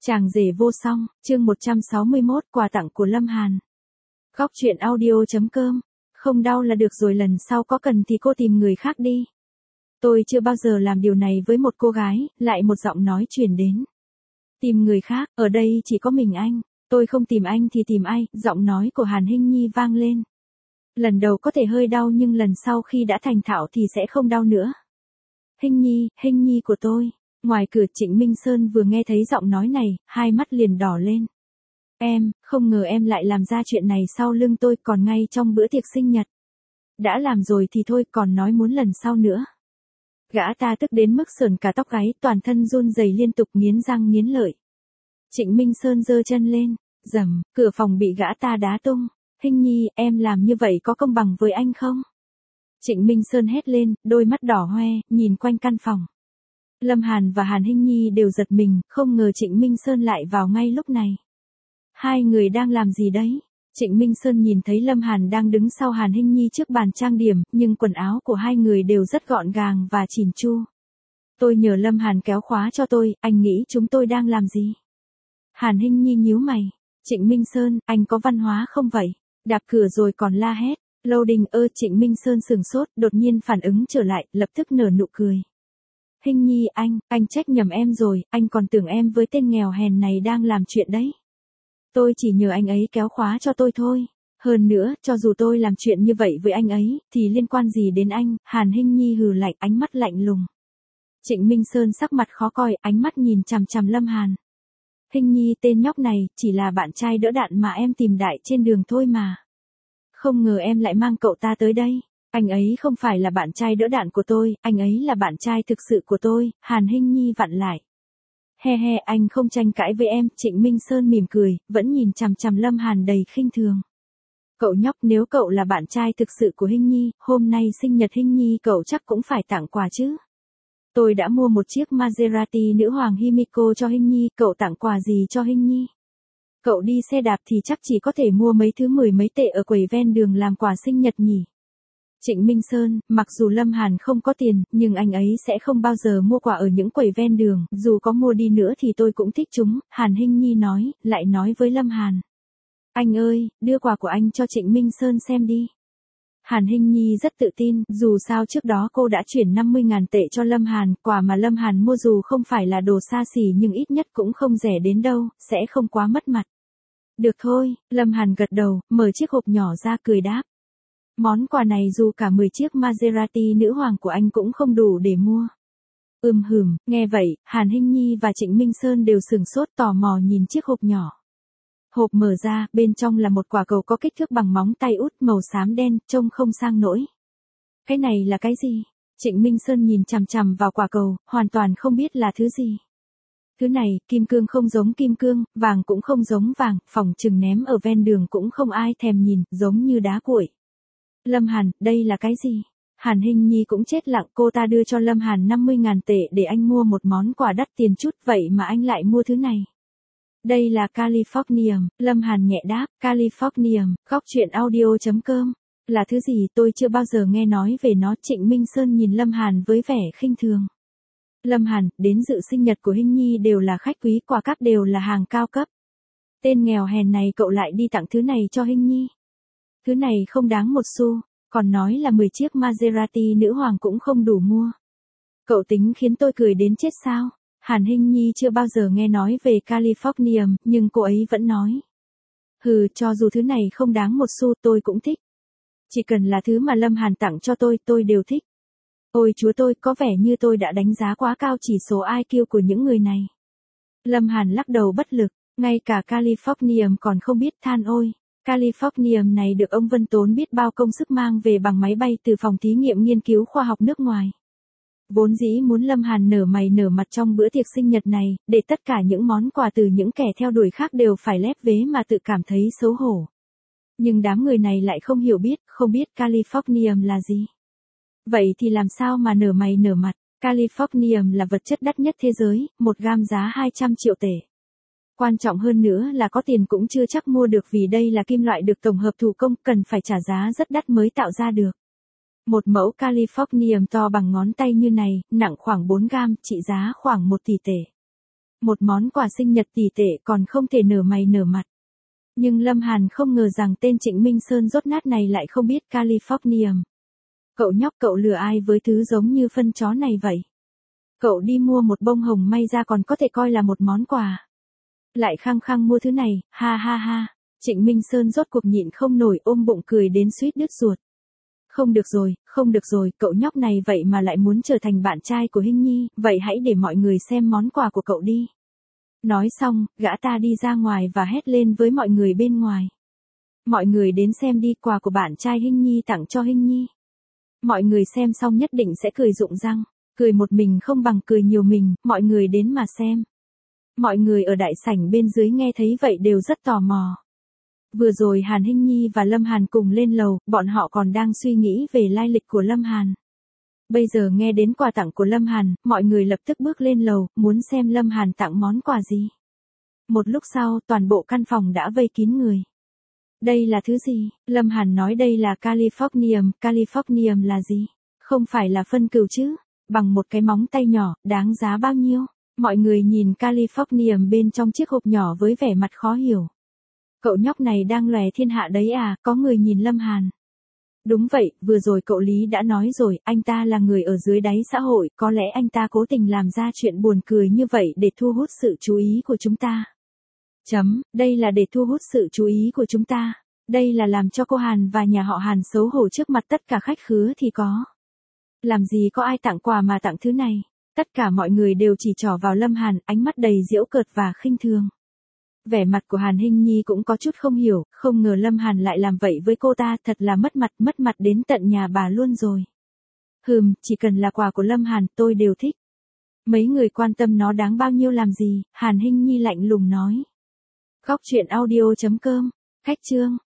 Chàng rể vô song, chương 161, quà tặng của Lâm Hàn. Góc truyện audio.com. Không đau là được rồi, lần sau có cần thì cô tìm người khác đi. Tôi chưa bao giờ làm điều này với một cô gái, lại một giọng nói truyền đến. Tìm người khác, ở đây chỉ có mình anh, tôi không tìm anh thì tìm ai, giọng nói của Hàn Hinh Nhi vang lên. Lần đầu có thể hơi đau nhưng lần sau khi đã thành thạo thì sẽ không đau nữa. Hinh Nhi của tôi. Ngoài cửa Trịnh Minh Sơn vừa nghe thấy giọng nói này, hai mắt liền đỏ lên. Em, không ngờ em lại làm ra chuyện này sau lưng tôi, còn ngay trong bữa tiệc sinh nhật. Đã làm rồi thì thôi, còn nói muốn lần sau nữa. Gã ta tức đến mức sởn cả tóc gáy, toàn thân run rẩy liên tục nghiến răng nghiến lợi. Trịnh Minh Sơn giơ chân lên, rầm, cửa phòng bị gã ta đá tung. Hinh Nhi, em làm như vậy có công bằng với anh không? Trịnh Minh Sơn hét lên, đôi mắt đỏ hoe, nhìn quanh căn phòng. Lâm Hàn và Hàn Hinh Nhi đều giật mình, không ngờ Trịnh Minh Sơn lại vào ngay lúc này. Hai người đang làm gì đấy? Trịnh Minh Sơn nhìn thấy Lâm Hàn đang đứng sau Hàn Hinh Nhi trước bàn trang điểm, nhưng quần áo của hai người đều rất gọn gàng và chỉn chu. Tôi nhờ Lâm Hàn kéo khóa cho tôi, anh nghĩ chúng tôi đang làm gì? Hàn Hinh Nhi nhíu mày. Trịnh Minh Sơn, anh có văn hóa không vậy? Đạp cửa rồi còn la hét. Loading Trịnh Minh Sơn sửng sốt, đột nhiên phản ứng trở lại, lập tức nở nụ cười. Hinh Nhi, anh trách nhầm em rồi, anh còn tưởng em với tên nghèo hèn này đang làm chuyện đấy. Tôi chỉ nhờ anh ấy kéo khóa cho tôi thôi. Hơn nữa, cho dù tôi làm chuyện như vậy với anh ấy, thì liên quan gì đến anh? Hàn Hinh Nhi hừ lạnh, ánh mắt lạnh lùng. Trịnh Minh Sơn sắc mặt khó coi, ánh mắt nhìn chằm chằm Lâm Hàn. Hinh Nhi, tên nhóc này, chỉ là bạn trai đỡ đạn mà em tìm đại trên đường thôi mà. Không ngờ em lại mang cậu ta tới đây. Anh ấy không phải là bạn trai đỡ đạn của tôi, anh ấy là bạn trai thực sự của tôi. Hàn Hinh Nhi vặn lại. He, anh không tranh cãi với em. Trịnh Minh Sơn mỉm cười, vẫn nhìn chằm chằm Lâm Hàn đầy khinh thường. Cậu nhóc, nếu cậu là bạn trai thực sự của Hinh Nhi, hôm nay sinh nhật Hinh Nhi cậu chắc cũng phải tặng quà chứ. Tôi đã mua một chiếc Maserati nữ hoàng Himiko cho Hinh Nhi, cậu tặng quà gì cho Hinh Nhi? Cậu đi xe đạp thì chắc chỉ có thể mua mấy thứ 10 mấy tệ ở quầy ven đường làm quà sinh nhật nhỉ. Trịnh Minh Sơn, mặc dù Lâm Hàn không có tiền, nhưng anh ấy sẽ không bao giờ mua quà ở những quầy ven đường, dù có mua đi nữa thì tôi cũng thích chúng. Hàn Hinh Nhi nói, lại nói với Lâm Hàn. Anh ơi, đưa quà của anh cho Trịnh Minh Sơn xem đi. Hàn Hinh Nhi rất tự tin, dù sao trước đó cô đã chuyển 50.000 tệ cho Lâm Hàn, quà mà Lâm Hàn mua dù không phải là đồ xa xỉ nhưng ít nhất cũng không rẻ đến đâu, sẽ không quá mất mặt. Được thôi, Lâm Hàn gật đầu, mở chiếc hộp nhỏ ra cười đáp. Món quà này dù cả 10 chiếc Maserati nữ hoàng của anh cũng không đủ để mua. Nghe vậy, Hàn Hinh Nhi và Trịnh Minh Sơn đều sửng sốt tò mò nhìn chiếc hộp nhỏ. Hộp mở ra, bên trong là một quả cầu có kích thước bằng móng tay út màu xám đen, trông không sang nổi. Cái này là cái gì? Trịnh Minh Sơn nhìn chằm chằm vào quả cầu, hoàn toàn không biết là thứ gì. Thứ này, kim cương không giống kim cương, vàng cũng không giống vàng, phỏng chừng ném ở ven đường cũng không ai thèm nhìn, giống như đá cuội. Lâm Hàn, đây là cái gì? Hàn Hinh Nhi cũng chết lặng, cô ta đưa cho Lâm Hàn 50.000 tệ để anh mua một món quà đắt tiền chút, vậy mà anh lại mua thứ này. Đây là Californium, Lâm Hàn nhẹ đáp, Californium, góc truyện audio.com. Là thứ gì tôi chưa bao giờ nghe nói về nó. Trịnh Minh Sơn nhìn Lâm Hàn với vẻ khinh thường. Lâm Hàn, đến dự sinh nhật của Hinh Nhi đều là khách quý, quà cáp đều là hàng cao cấp. Tên nghèo hèn này cậu lại đi tặng thứ này cho Hinh Nhi. Thứ này không đáng một xu, còn nói là 10 chiếc Maserati nữ hoàng cũng không đủ mua. Cậu tính khiến tôi cười đến chết sao? Hàn Hinh Nhi chưa bao giờ nghe nói về Californium, nhưng cô ấy vẫn nói. Cho dù thứ này không đáng một xu tôi cũng thích. Chỉ cần là thứ mà Lâm Hàn tặng cho tôi đều thích. Ôi chúa tôi, có vẻ như tôi đã đánh giá quá cao chỉ số IQ của những người này. Lâm Hàn lắc đầu bất lực, ngay cả Californium còn không biết, than ôi. Californium này được ông Vân tốn biết bao công sức mang về bằng máy bay từ phòng thí nghiệm nghiên cứu khoa học nước ngoài. Vốn dĩ muốn Lâm Hàn nở mày nở mặt trong bữa tiệc sinh nhật này, để tất cả những món quà từ những kẻ theo đuổi khác đều phải lép vế mà tự cảm thấy xấu hổ. Nhưng đám người này lại không biết Californium là gì. Vậy thì làm sao mà nở mày nở mặt? Californium là vật chất đắt nhất thế giới, 1 gam giá 200 triệu tệ. Quan trọng hơn nữa là có tiền cũng chưa chắc mua được vì đây là kim loại được tổng hợp thủ công, cần phải trả giá rất đắt mới tạo ra được. Một mẫu Californium to bằng ngón tay như này, nặng khoảng 4 gam, trị giá khoảng 1 tỷ tệ. Một món quà sinh nhật tỷ tệ còn không thể nở mày nở mặt. Nhưng Lâm Hàn không ngờ rằng tên Trịnh Minh Sơn dốt nát này lại không biết Californium. Cậu nhóc, cậu lừa ai với thứ giống như phân chó này vậy? Cậu đi mua một bông hồng may ra còn có thể coi là một món quà. Lại khăng khăng mua thứ này, ha ha ha. Trịnh Minh Sơn rốt cuộc nhịn không nổi, ôm bụng cười đến suýt đứt ruột. Không được rồi, cậu nhóc này vậy mà lại muốn trở thành bạn trai của Hinh Nhi, vậy hãy để mọi người xem món quà của cậu đi. Nói xong, gã ta đi ra ngoài và hét lên với mọi người bên ngoài. Mọi người đến xem đi, quà của bạn trai Hinh Nhi tặng cho Hinh Nhi. Mọi người xem xong nhất định sẽ cười rụng răng, cười một mình không bằng cười nhiều mình, mọi người đến mà xem. Mọi người ở đại sảnh bên dưới nghe thấy vậy đều rất tò mò. Vừa rồi Hàn Hinh Nhi và Lâm Hàn cùng lên lầu, bọn họ còn đang suy nghĩ về lai lịch của Lâm Hàn. Bây giờ nghe đến quà tặng của Lâm Hàn, mọi người lập tức bước lên lầu, muốn xem Lâm Hàn tặng món quà gì. Một lúc sau, toàn bộ căn phòng đã vây kín người. Đây là thứ gì? Lâm Hàn nói đây là Californium. Californium là gì? Không phải là phân cừu chứ? Bằng một cái móng tay nhỏ, đáng giá bao nhiêu? Mọi người nhìn Californium bên trong chiếc hộp nhỏ với vẻ mặt khó hiểu. Cậu nhóc này đang lòe thiên hạ đấy à? Có người nhìn Lâm Hàn. Đúng vậy, vừa rồi cậu Lý đã nói rồi, anh ta là người ở dưới đáy xã hội, có lẽ anh ta cố tình làm ra chuyện buồn cười như vậy để thu hút sự chú ý của chúng ta. Đây là để thu hút sự chú ý của chúng ta. Đây là làm cho cô Hàn và nhà họ Hàn xấu hổ trước mặt tất cả khách khứa thì có. Làm gì có ai tặng quà mà tặng thứ này. Tất cả mọi người đều chỉ trỏ vào Lâm Hàn, ánh mắt đầy giễu cợt và khinh thường. Vẻ mặt của Hàn Hinh Nhi cũng có chút không hiểu, không ngờ Lâm Hàn lại làm vậy với cô ta, thật là mất mặt đến tận nhà bà luôn rồi. Chỉ cần là quà của Lâm Hàn, tôi đều thích. Mấy người quan tâm nó đáng bao nhiêu làm gì, Hàn Hinh Nhi lạnh lùng nói. Góc truyện audio.com, Khách chương.